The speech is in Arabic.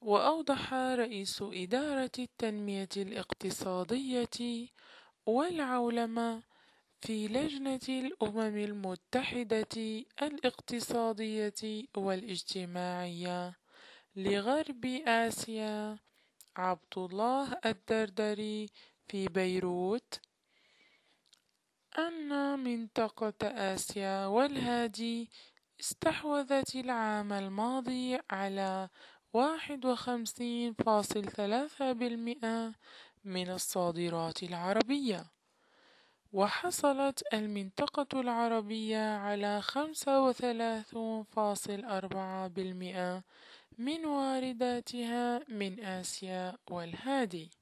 وأوضح رئيس إدارة التنمية الاقتصادية والعولمة في لجنة الأمم المتحدة الاقتصادية والاجتماعية لغرب آسيا عبد الله الدردري في بيروت أن منطقة آسيا والهادي استحوذت العام الماضي على 51.3% من الصادرات العربية، وحصلت المنطقة العربية على 35.4% من وارداتها من آسيا والهادي.